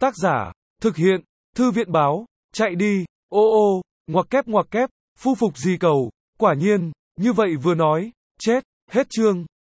Tác giả, thực hiện, Thư viện báo, chạy đi, ô, ngoặc kép, phu phục gì cầu, quả nhiên, như vậy vừa nói, chết, hết chương.